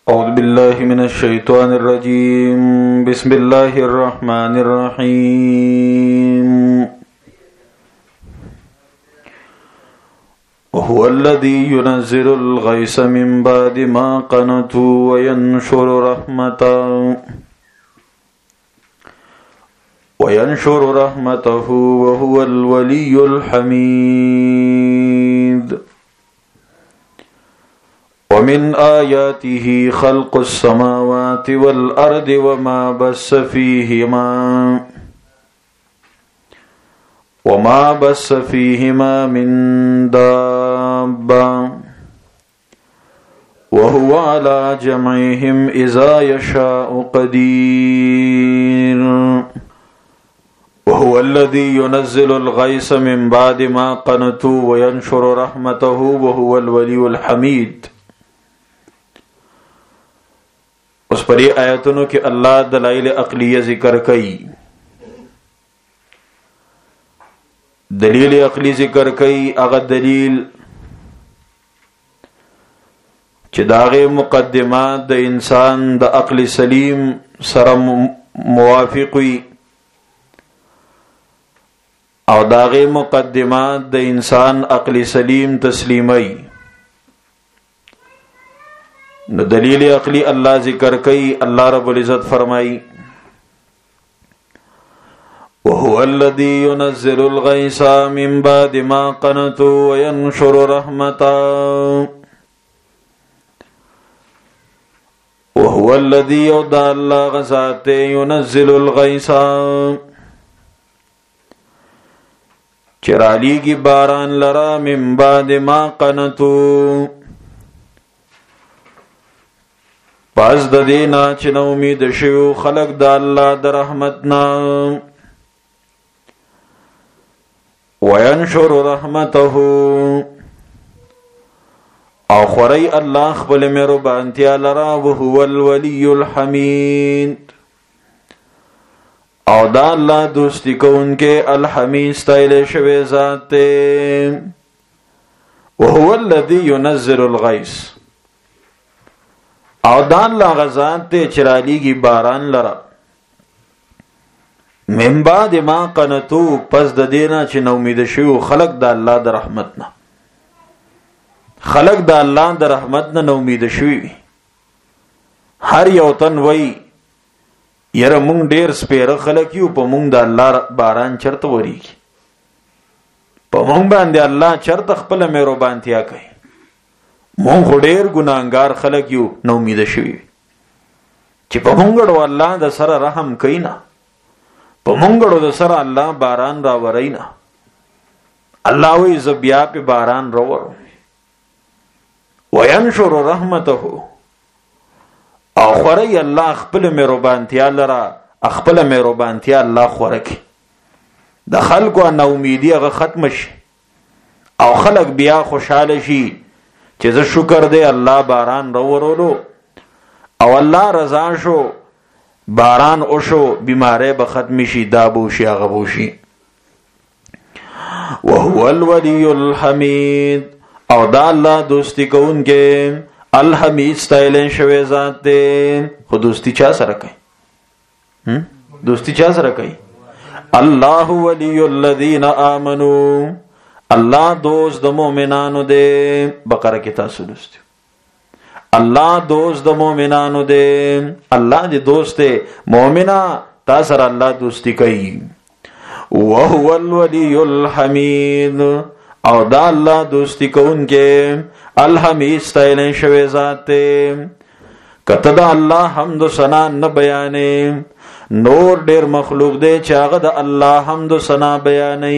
أعوذ بالله من الشيطان الرجيم بسم الله الرحمن الرحيم وهو الذي ينزل الغيث من بعد ما قنطوا وينشر رحمته وهو الولي الحميد ومن آياته خلق السماوات والأرض وما بث فيهما من دابة وهو على جمعهم إذا يشاء قدير وهو الذي ينزل الغيث من بعد ما قنطوا وينشر رحمته وهو الولي الحميد. اس پر یہ آیتونو کہ اللہ دلائل عقلیہ ذکر کئی، دلیل عقلی ذکر کئی، اغا دلیل چی داغے مقدمات دا انسان دا عقل سلیم سره موافق وی او داغے مقدمات دا انسان عقل سلیم تسلیمی. نو دلیل عقلی اللہ ذکر کئی، اللہ رب العزت فرمائی وَهُوَ الَّذِي يُنَزِّلُ الْغَيْثَ مِن بَعْدِ مَا قَنَطُوا وَيَنشُرُ رَحْمَتَهُ وَهُوَ الَّذِي يَوْدَى اللَّهَ غَزَاتِ يُنَزِّلُ الْغَيْثَ چرالی کی باران لرا من بعد ما قَنَطُوا پس د دینا چې نو امید شو خلق د الله د رحمتنا وینشر رحمته او خوري الله خپل مهربانتیا لرا وهو الولي الحمید او دا الله دوستی کوونکې الحمید ستایل شوی ذات وهو الذي ينزل الغيث او دان لا غزان تے چرالی کی باران لرا من بعد ما قنطو پس د دینا چې نومید شو خلق د الله د رحمتنا، خلق د الله د رحمتنا نومید شوی. هر یو تن وی یره مونږ ډیر سپیره خلق یو، په مونږ د الله باران چرته وریږي، په مونږ باندې الله چرته خپل مهربانتیا کوي. مون خو ډیر ګناهګار خلک یو، نو امید شوی چې په مونږړو الله د سره رحم کوي نه، په مونږړو د سره الله باران را ورای نه. الله وی ز بیا په باران را ورو وینشر رحمته او خوري الله خپل مهربانتیا لرا، خپل مهربانتیا الله خورکی د خلکو نو امیدی هغه ختم شي او خلک بیا خوشاله شي چې زه شکر دے الله باران رو ورولو او الله رضا شو باران اوشو بیماره به ختم شي دابوشي غبوشي. وهو الولي الحمید او دا الله دوستی کوونکې الحمید ستایل شوی ذات دی. خو دوستی چا سره کوي؟ دوستی چا سره کوي؟ الله ولی الذین آمنوا، اللہ دوست د مومنانو دے. بقرہ کی تاسو دوست اللہ دوست د مومنانو دے، اللہ دی دوست دے مومنہ تاثر اللہ دوستی کئی. وہو الولی الحمید او دا اللہ دوستی کون کے الحمید ستائلیں شوی ذات دے. کتدا اللہ حمد و ثنا نہ بیانے، نور ډیر مخلوق دے چاغ دا اللہ حمد و ثنا بیانے.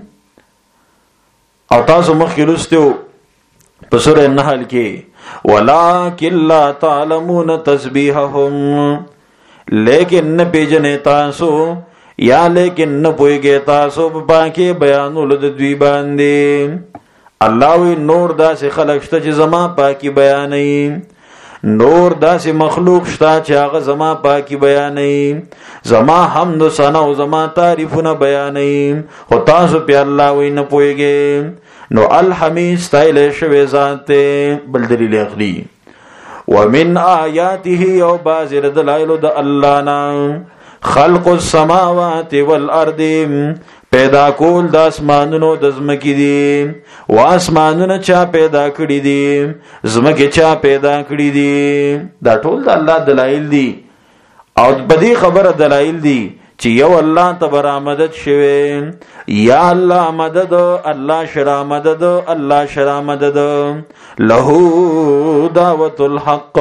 او تاسو مخکې لوستو په سورۃ النحل کې ولکن لا تعلمون تسبیحهم، لیکن نه پیژنې تاسو یا لیکن نه پوهیږئ تاسو په پاکي بیانولو د دوی باندې. الله وی نور داسې خلق شته چې زما پاکي بیانوي، نور داسې مخلوق شته چې هغه زما پاکي بیانوي، زما حمد و ثنا او زما تعریفونه بیانوي، خو تاسو په الله وی نه پوهیږئ. نو الحمید ستایل شوی ذات بل دلیل عقلی ومن آیاته او بازر دلائل د الله نا خلق السماوات والارض پیدا کول د اسمانونو د زمکی دي و اسمانونه چا پیدا کړی دي زمکی چا پیدا کړی دي دا ټول د الله دلایل دي او بدی خبره دلایل دي چې یو الله تبارک مدد شوه یا الله مدد الله شرا مدد الله شرا مدد له دعوت الحق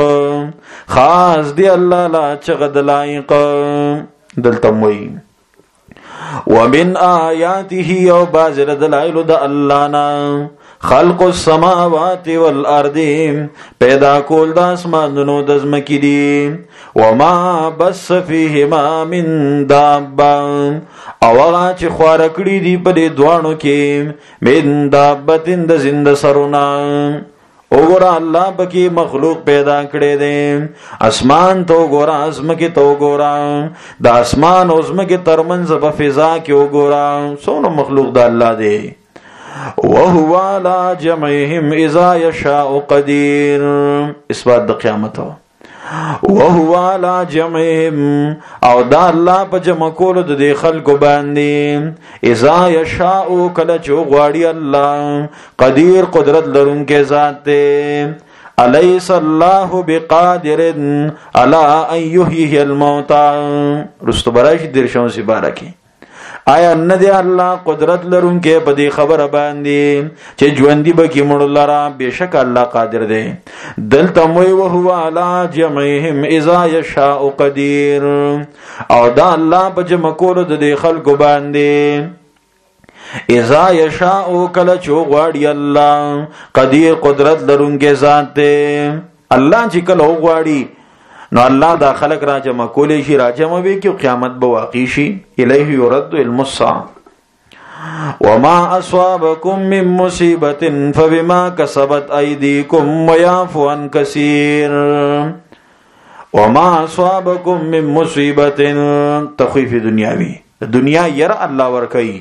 خاص دی الله لا چغد لایق دلتموي ومن آیاته او بازر دلائل د الله نا خلق السماوات والارض پیدا کول د اسمانونو د زمکی دي وما بس فيهما من دابه او هغه چې خوار کړی دي په دې دوانو کې من دابتین د زنده سرونه وګوره الله پکې مخلوق پیدا کړي دي اسمان تو ګوره ازمکه تو ګوره د اسمان او ازمکه ترمنځ په فضا کې وګوره څونه مخلوق د الله دی وهو على جمعهم اذا يشاء قدير اثبات د قیامت وهو على جمعهم او دا الله په جمع کولو د خلکو باندې اذا يشاء کله چې غواړي الله قدیر قدرت لرونکي ذات دی الیس الله بقادر على ان يحيي الموتى رستو برایش درشون سی بارکی آیا نه دی الله قدرت لرونکي په دې خبره باندې چې ژوندۍ بکی مړ لرا بشک الله قادر دی دلته موي او هو على جمعهم اذا يشاء قدير او دا الله په جمع کولو د خلکو باندې اذا يشاء کله چې غواړي الله قدیر قدرت لرونکي ذات دی الله چې کله غواړي نو الله دا خلق را جمع کولی شي را جمع وی کی قیامت به واقع شي الیه یرد المصع وما اصابکم من مصیبه فبما کسبت ایدیکم ويعفو عن کثیر وما اصابکم من مصیبه تخفیف دنیاوی دنیا ير الله ور کوي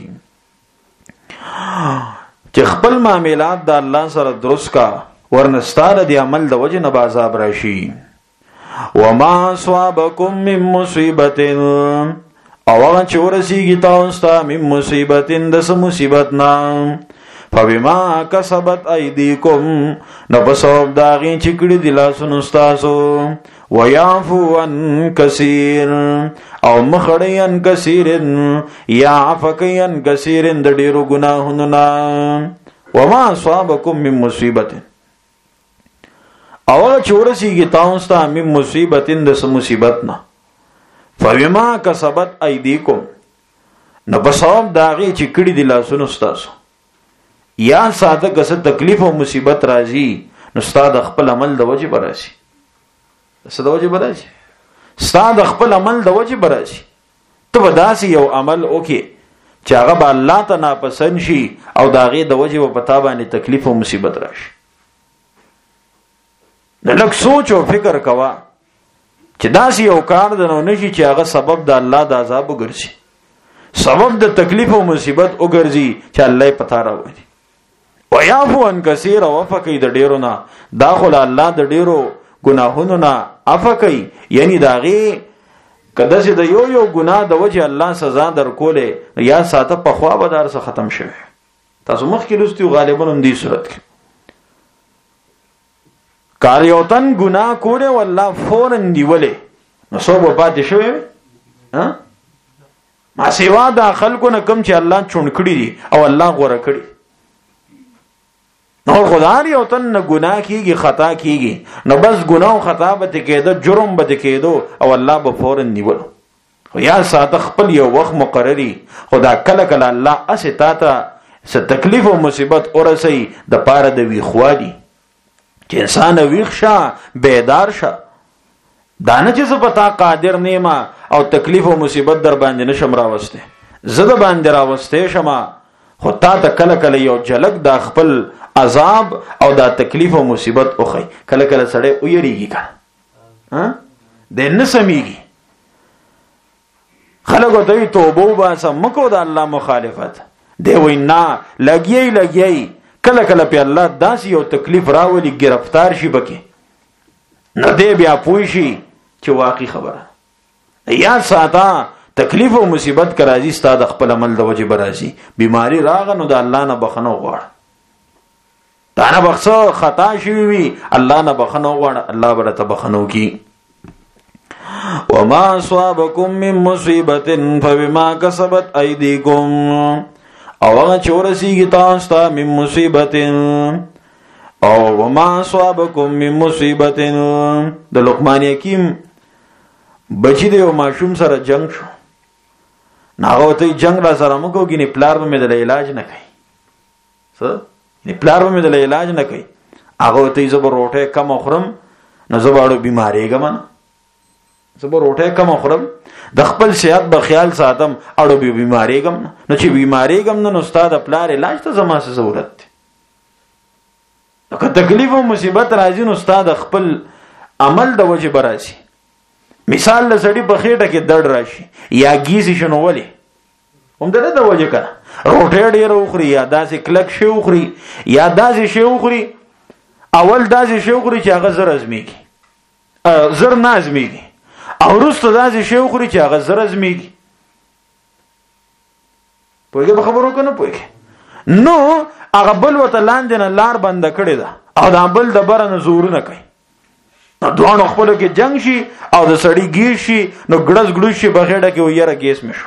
چې خپل معاملات د الله سره درست کا ورنستاله دی عمل د وجه نه عذاب راشي وما اصابکم من مصیبت او هغه چې ورسیږي تاسو ته من مصیبت د مصیبت نه فبما کسبت ایدیکم نو په سبب دا غي چې کړي دي لاسونو تاسو ويعفو عن کثیر او مخړی عن کثیر یا عفقی عن کثیر د ډیرو ګناهونو نه وما اصابکم من مصیبت اول چورسیږي تاسو ته من مصیبتین د مصیبت نه فبما کسبت ایدیکم نو په سبب داغي چې کړي دي لاسونو تاسو یا ساده کس تکلیف او مصیبت راځي نو ستاسو خپل عمل د وجه براسي څه د وجه براسي ستاسو خپل عمل د وجه براسي ته وداسي یو عمل وکي چې هغه به الله ته ناپسند شي او داغي د وجه په پتا باندې تکلیف او مصیبت راشي لکه سوچ او فکر کوا چې داسې یو کار د نو نشي چې هغه سبب د الله د عذاب وګرځي سبب د تکلیف او مصیبت وګرځي چې الله پتا راوړي ويعفو عن كثير وفقي د ډیرو نه داخل الله د ډیرو ګناهونو نه افقي یعنی داغي کله چې د یو ګناه د وجه الله سزا درکوله یا ساته په خوا به دار څخه ختم شوه تاسو مخکې لستیو غالبا هم دې صورت کې کاریوتن گناہ کوله والله فورن دیوله نو صوب پاتې شوی ها ما سیوا د خلکو نه کم چې الله چون کړی دي او الله غوړه کړی نو خدای یو تن نه گناہ کیږي خطا کیږي نو بس گناہ او خطا به کېده جرم به کېدو او الله به فورن نیول خو یا ساده خپل یو وخت مقرري خدا کله کله الله اسه تا ته څه تکلیف او مصیبت اورسي د پاره د وی خوادي چې انسان ویښ شه بیدار شه دانه چې پتا قادر نیما او تکلیف او مصیبت در باندې نشم راوسته زده باندې راوسته شمه خو تا ته کله کله یو جلک د خپل عذاب او د تکلیف او مصیبت اوخی کله کله سړی ویریږي ها د نسمیږي خلکو ته توبه وباسه مکو د الله مخالفت دی وینا لګي کله کله په الله داسې یو تکلیف راولي گرفتار شي بکی نه دی بیا پوه شي چې واقعي خبره. یا ساته تکلیف او مصیبت که راځي ستا د خپل عمل د وجې به راځي. بیماری راغه نو د الله نه بخښنه وغواړه. تا نه بخڅه خطا شوي وي الله نه بخښنه وغواړه، الله به درته بخښنه وکړي. وما اصابكم من مصیبت فبما کسبت ایدیکم، او هغه چې ورسیږي تاسو ته من مصیبت، او وما اصابكم من مصیبت. د لقمان حکیم بچی دی او ماشوم سره جنگ شو، ناغه ته جنگ را سره مکو گینه پلار به مې د علاج نه کوي. څه نه پلار به مې د علاج نه کوي. هغه ته زبر روټه کم خورم نو زباړو بیماری ګمن، زبر روټه کم خورم د خپل صحت به خیال ساتم اړو به بیماری ګم. نو چې بیماری ګم نو استاد پلار علاج ته زما څه ضرورت دی. نو که تکلیف او مصیبت راځي نو استاد خپل عمل د وجه براسي. مثال لسړي په خېټه کې درد راشي یا گیزي شنو ولي هم دغه د وجه کنه روټه ډیر وخوري یا داسې کلک شي وخوري یا داسې شي وخوري. اول داسې شي وخوري چې هغه زر ازميږي، زر نه ازميږي، او وروسته داسې شي وخوري چې هغه زر ازميږي. پوهیږي په خبرو کنه پوهیږي. نو هغه بل وته لاندې نه لار بند کړی ده او دا بل د بره نه زور نه کوي. نو دوانو خپلو کې جنگ شي او د سړی گیر شي نو ګړز ګړز شي بغیړه کې ویره گیس مشو.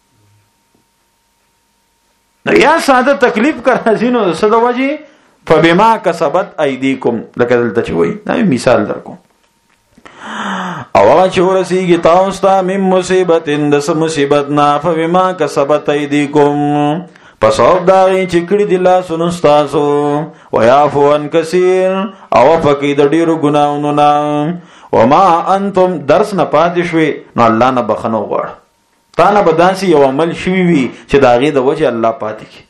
نو یا ساده تکلیف کرځي نو د صد وجه فبما کسبت ایدیکم، لکه دلته چې وایي دا مثال درکو. او هغه چې ورسیږي تاسو ته من مصیبت د مصیبت نه فبما کسبت ایدیکم، پس او داغی چکڑی دی لاسونو ستاسو، ویعفو ان کثیر او فقید ډیرو گناہونو نا، وما انتم درس نه پاتې شوي نو الله نه بخنو غواړ. تا نه بدانسی یو عمل شوی وي چې داغی د وجه الله پاتې کی،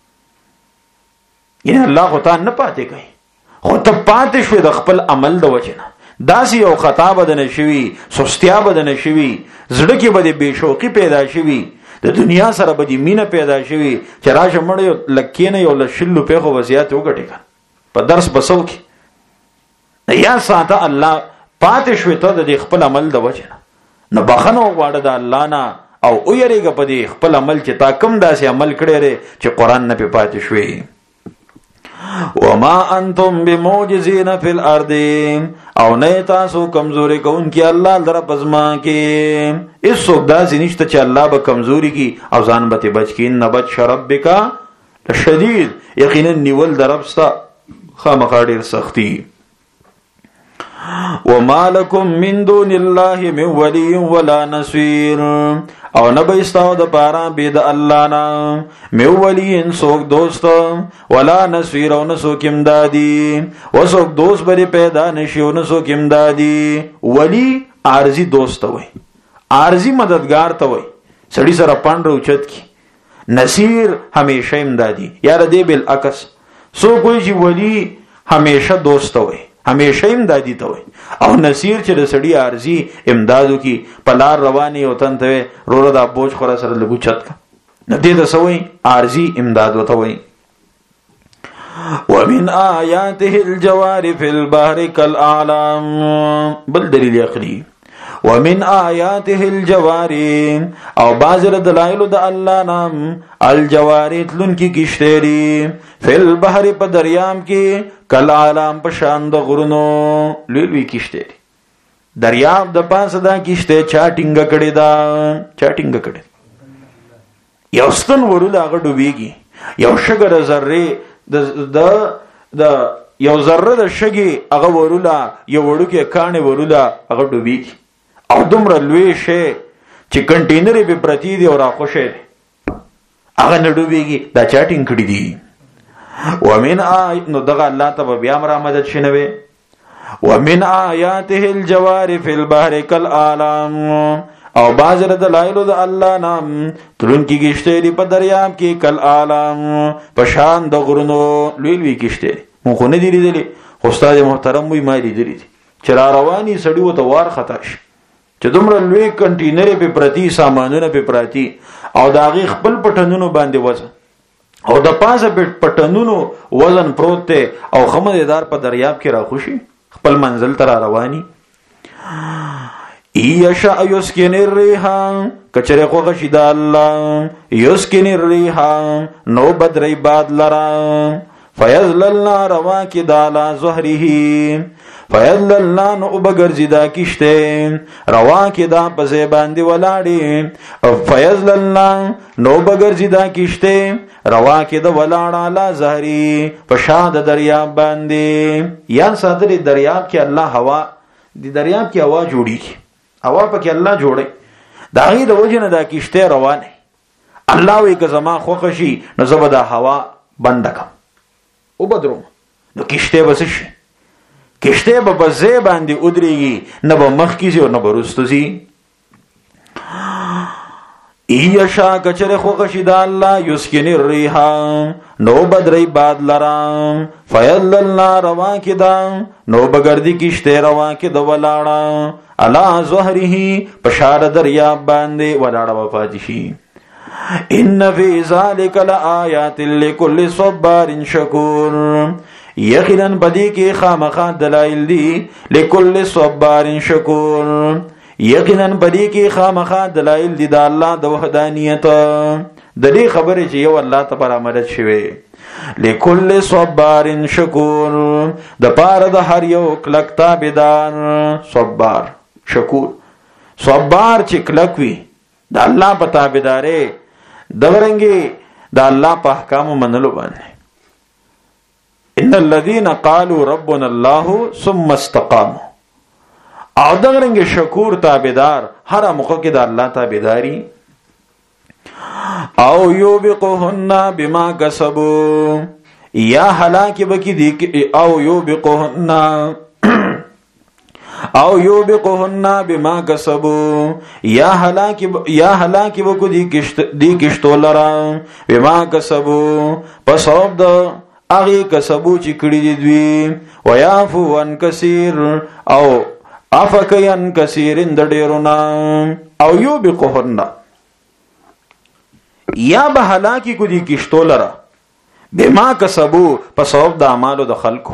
یعنی الله خو تا نه پاتې کوي، خو ته پاتې شوي د خپل عمل د وجه نه. داسې یو خطا بدنه شوي، سستیا بدنه شوي، زړه کې به بې شوقي پیدا شوي، د دنیا سره به دې مینه پیدا شوي چې راشه مړ یو لکې نه یو لشل روپۍ خو وضعیت وګټې په درس بسو کې. یا ساته الله پاتې شوي ته د خپل عمل د وجه نه، نو بخنه وغواړه د الله نه او ویریږه په دې خپل عمل چې تا کوم داسې عمل کړی دی چې قرآن نه پې پاتې شوي. وما انتم بموجزین فی الارض، او نه تاسو کمزوری کوونکی الله لره پزما کې. هیڅوک داسې نشته چې الله به کمزوری کی او ځان به بچ کی. ان بطش ربک شدید، یقینا نیول د رب ستا خامخا ډیر سختی. وما لكم من دون الله من ولي ولا نصير، او نه به استاو د پاره به د الله نه مې ولی ان څوک دوست ولا نصير او نه څوک امدادي، و څوک دوست بری پیدا نشي او نه څوک امدادي. ولی عارضی دوست وي، عارضی مددگار ته وي، سړی سره پاند اوچت کی. نصير همیشه امدادي. یار دې بالعکس څوک وي چې ولی همیشه دوست وي، همیشه امدادی ته وي، او نصیر چې د سړی عارضی امدادو کی پلار رواني او تن ته روړه د بوج خورا سره لګو چت کا نه دې د سوي عارضی امداد وته وي. ومن آیاته الجوار فی البحر کالاعلام، بل دلیل عقلی. ومن آیاته الجوار، او بعض دلائل د الله نام الجوار تلون کی کشتری فی البحر په دریام کې کالاعلام په شان د غرونو لوی کشتری. دریاب د پاسه دا کشته چا ټینګه کړي دا، چا ټینګه کړي. یو ستن ورول هغه ډوبېږي، یو شګر ذره د یو ذره د شګي هغه ورولا، یو وړوکې کانه ورولا هغه ډوبېږي. او دومره لوی شی چې کنټینر به پرتی دی او راخوشه هغه نه ډوبېږي، دا چا ټینګ کړي دي. ومن نو دغه الله ته بیا مرا مدد شنوي. ومن آیاته الجوار فی البحر کالاعلام، او بعض دلائل د الله نام تلون کی کشته دی په دریاب کې کالاعلام په شان د غرونو لوی لوی کشته. مونږ نه دی لیدلې، خو استاد محترم وي ما لیدلې چې را رواني سړی وته وار خطا شي چې دومره لوی کنټینر په پرتی سامانونه په پراتی او داغي خپل پټنونو باندې وځه او د پاسه پټنونو وزن پروت ته او خمددار په دریاب کې راخوشي. خپل منزل تر رواني. یشا یسکن الریح کچره خو غشید الله یسکن الریح نو بدری باد لرا فیذللنا رواکد علی ظهره فیذللنا نو بغرزیدا کشته رواکدا پسې باندې ولاړې فیذللنا نو بغرزیدا کشته رواکد ولاړ علی ظهره پشاد دریاب باندې. یا صدر دریاب کې الله هوا دی دریاب کې هوا جوړی هوا پکې الله جوړي دا غي د وجنه دا کشته روانه. الله وی که زما خوښ شي نو زبر دا هوا بند کم او بدروم نو کشته بس شي کشته به بزې باندې ودرېږي نه به مخ کیږي او نه به وروسته شي. ایشا کچره خوښ شي دا الله یسکن الریح نو بدری باد لرا فیذللنا رواکدا نو بغردی کشته رواکد ولاړه علا ظهره پشار دریاب باندې ولاړه وفات شي. ان فی ذلک لآیات لکل صبار شکور یقینا بدی کې خامخا دلائل دی لکل صبار شکور یقینا بدی کې خامخا دلائل دی د الله د وحدانیت د دې خبرې چې یو الله تعالی مدد شوی لکل صبار شکور د پاره د هر یو کلک تابعدار صبار شکور. صبار چې کلک وي د الله په تابعداري دغرنګي د الله په احکام منلو باندې. ان الذين قالوا ربنا الله ثم استقاموا او دغرنګي شکور تابعدار هر موقع کې د الله تابعداري. او یوبقهن بما کسبوا یا هلاک بکی دی او یوبقهن او یوبقهن بما کسبوا یا هلاک بکو دی کشتو لرا بما کسبوا پس اوب دا اغی کسبو چی کڑی دی دوی ویافو ان کثیر او افکی ان کثیر اند دیرونا. او یوبقهن یا به هلاکی کو دی کشتو لرا بما کسبو پس اوب دا اعمالو د خلقو.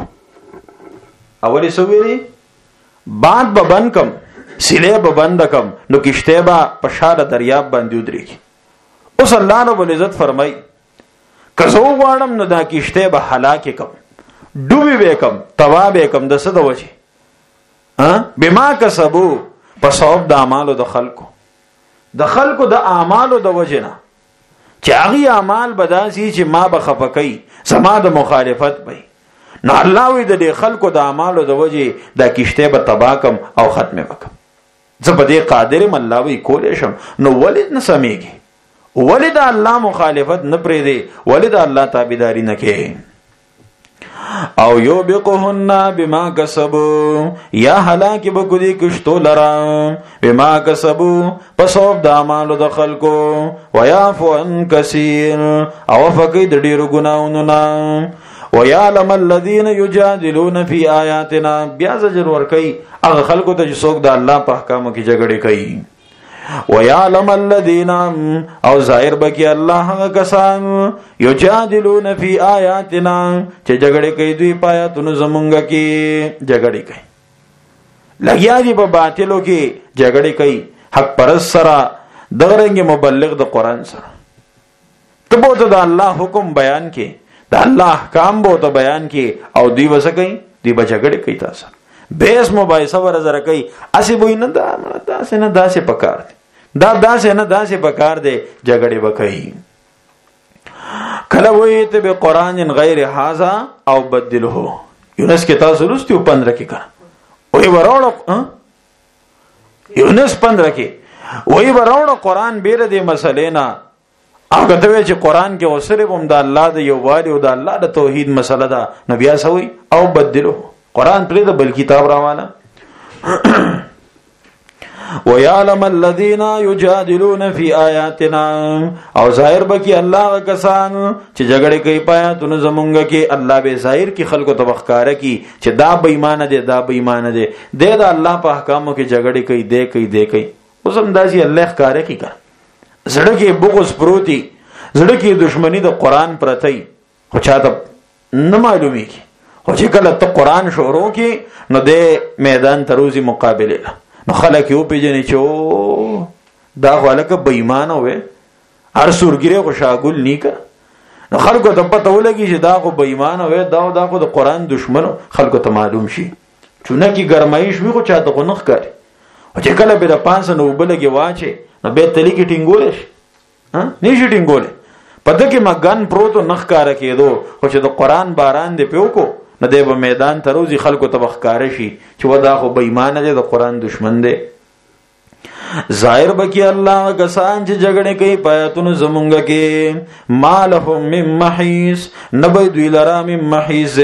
اولی سویری باد به بند کم سیلے به بند کم نو کشته با پشار دریاب باندې ودرېږي. اوس الله رب العزت فرمای کزو غواړم نو دا کشته به هلاک کم ډوبې به کم تباہ به کم د څه د وجه بما کسبو پس اوب د اعمالو د خلقو د اعمالو د وجه نه چې هغه اعمال بداسي چې ما به خفقای سما د مخالفت وي نو الله وی د خلکو د اعمالو د وجه د کشته به تباکم او ختمه وکم. زه په دې قادر الله وی کولې شم نو ولید نه سمېږي ولید الله مخالفت نه پرې دی ولید الله تابعداري نه کوي. او یوبقهن بما کسبوا یا هلاک بکو دی کشتو لرا بما کسبوا پسوب د اعمالو د خلکو ویعفو عن کثیر او فقید ډیرو ګناہوں نه ویعلم الذین یجادلون فی آیاتنا بیا زجر ورکی اغه خلکو ته څوک د الله په احکامو کې جګړه کوي. ویعلم الذین او ظاهر بکی الله هغه کسان یجادلون فی آیاتنا چې جګړه کوي دوی پایاتونو زمونږ کې جګړه کوي لګیا دي په باطلو کې جګړه کوي حق پرست سره دغرنګ مبلغ د قران سره ته بوته د الله حکم بیان کې د الله احکام بوته بیان کې او دوی وسه کوي دوی بچګړه کوي تاسو بیس مبایسه ورزره کوي اسی بوی نه داسې نه داسې پکار دی داسې نه داسې پکار دی جګړه وکړي. کله وې ته به قران غیر هاذا او بدله یونس کې تاسو لستیو 15 کې کړه وې وروړو یونس 15 کې وې وروړو قران بیر دې مسلې نه هغه ته چې قران کې وسره هم د الله د یو والي او د الله د توحید مسله ده نو بیا سوي او بدله قرآن پرې د بل کتاب راواله. وَيَعْلَمَ الَّذِينَ يُجَادِلُونَ فِي آيَاتِنَا او ظاهر بکی الله کسان چې جګړه کوي پایاتونو زمونږ کې الله به ظاهر کې خلکو ته وښکاره کی چې دا بې ایمان دي دا بې ایمان دي د الله په احکامو کې جګړه کوي دی کوي اوس هم داسي الله ښکاره کی کړ زړه کې بغض پروتي زړه کې دشمنی د قرآن پرتای خو چاته نه معلومیږي خو چې کله ته قرآن شروع کی نو د میدان تروزی مقابله نو خلک یو پیژنې چې دا خلک بې ایمانه وې هر سورګیره خو شاګل نیکه نو خلکو ته پته ولګي چې دا خو بې ایمانه وې دا خو د قرآن دشمن خلکو ته معلوم شي چونه کی ګرمایش وي خو چاته خو نخ کاری او چې کله به د 500 نو بلګي واچي نو به تلی کې ټینګول شي نشي ټینګول پته کې مګان پروتو نخ کار کېدو خو چې د قرآن باران دی پیو کو نو دی به میدان تروزی خلکو ته بخکاره شي چې ودا خو بې ایمانه دی د قرآن دشمن دی ظاهر بکی الله کسان چې جګړه کوي پایتونو زمونږ کې مالهم من محیص نبی دوی لرا من محیص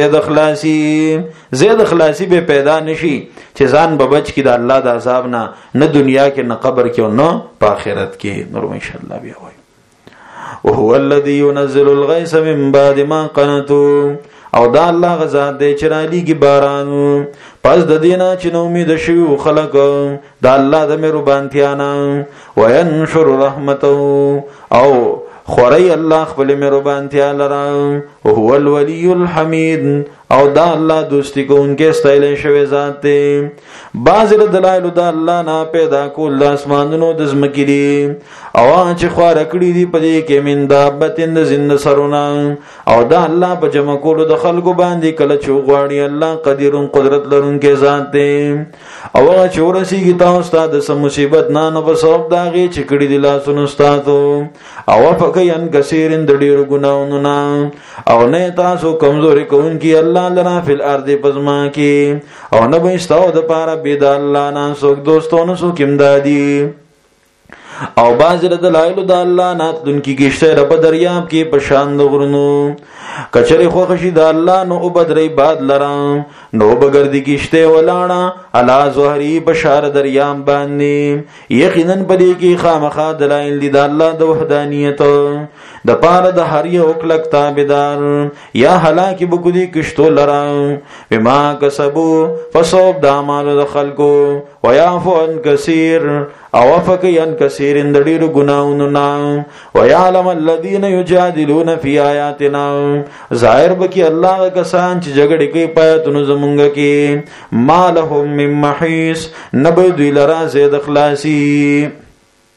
زید خلاصی به پیدا نشي چې ځان به بچ کی د الله د عذاب نه دنیا کې نه قبر کې او نه په آخرت کې نور ان شاء الله بیا وایو وهو الذي ينزل الغيث من بعد ما قنطوا او دا الله غزاد دی چې را لیږي باران پس د دینه چې نو امید شي خلق دا الله د مهربانتیا نه وینشر رحمته او خوري الله خپل مهربانتیا لرا هو الولي الحمید او دا الله دوستی کوونکی ستایل شوی ذات دی بعض دلایل دا الله نه پیدا کول د اسمانونو د زمکې دي او چې خوار کړی دي په دې کې من دابتن د زنده سرونه او دا الله په جمع کولو د خلکو باندې کله چې غواړي الله قدیر قدرت لرونکی ذات دی او چې ورسیږي تاسو ته د سم مصیبت نه په سبب دا غي چې کړی دي لاسونو تاسو او فکین کثیرن د ډیرو ګناونو نه او نه تاسو کمزوري کوونکی الله لنا فی الارض پزما کی او نه بيستاو د پاره بيد الله نه څوک دوستونو څوک امدادي او باز د دلایل د الله نه دونکي گشته رب دریاب کې پشان د غرونو کچری خو خشي د الله نو وبدري باد لرام نو بغردي گشته ولاړه الا زهري بشار دریاب باندې یقینا پدې کې خامخا دلایل د الله د وحدانیت د پاره د هر یو کلک تابعدار یا هلاکی بګدي کشتو لرام بما کسبو فصوب د اعمال د خلقو ويعفو عن كثير او فكيان كثير اندړو ګناونو نا ويعلم الذين يجادلون في آياتنا ظاهر بکی الله کسان چې جګړه کوي پاتونو زمونږ کې مالهم من محیص نبي دوی لرا زید اخلاصي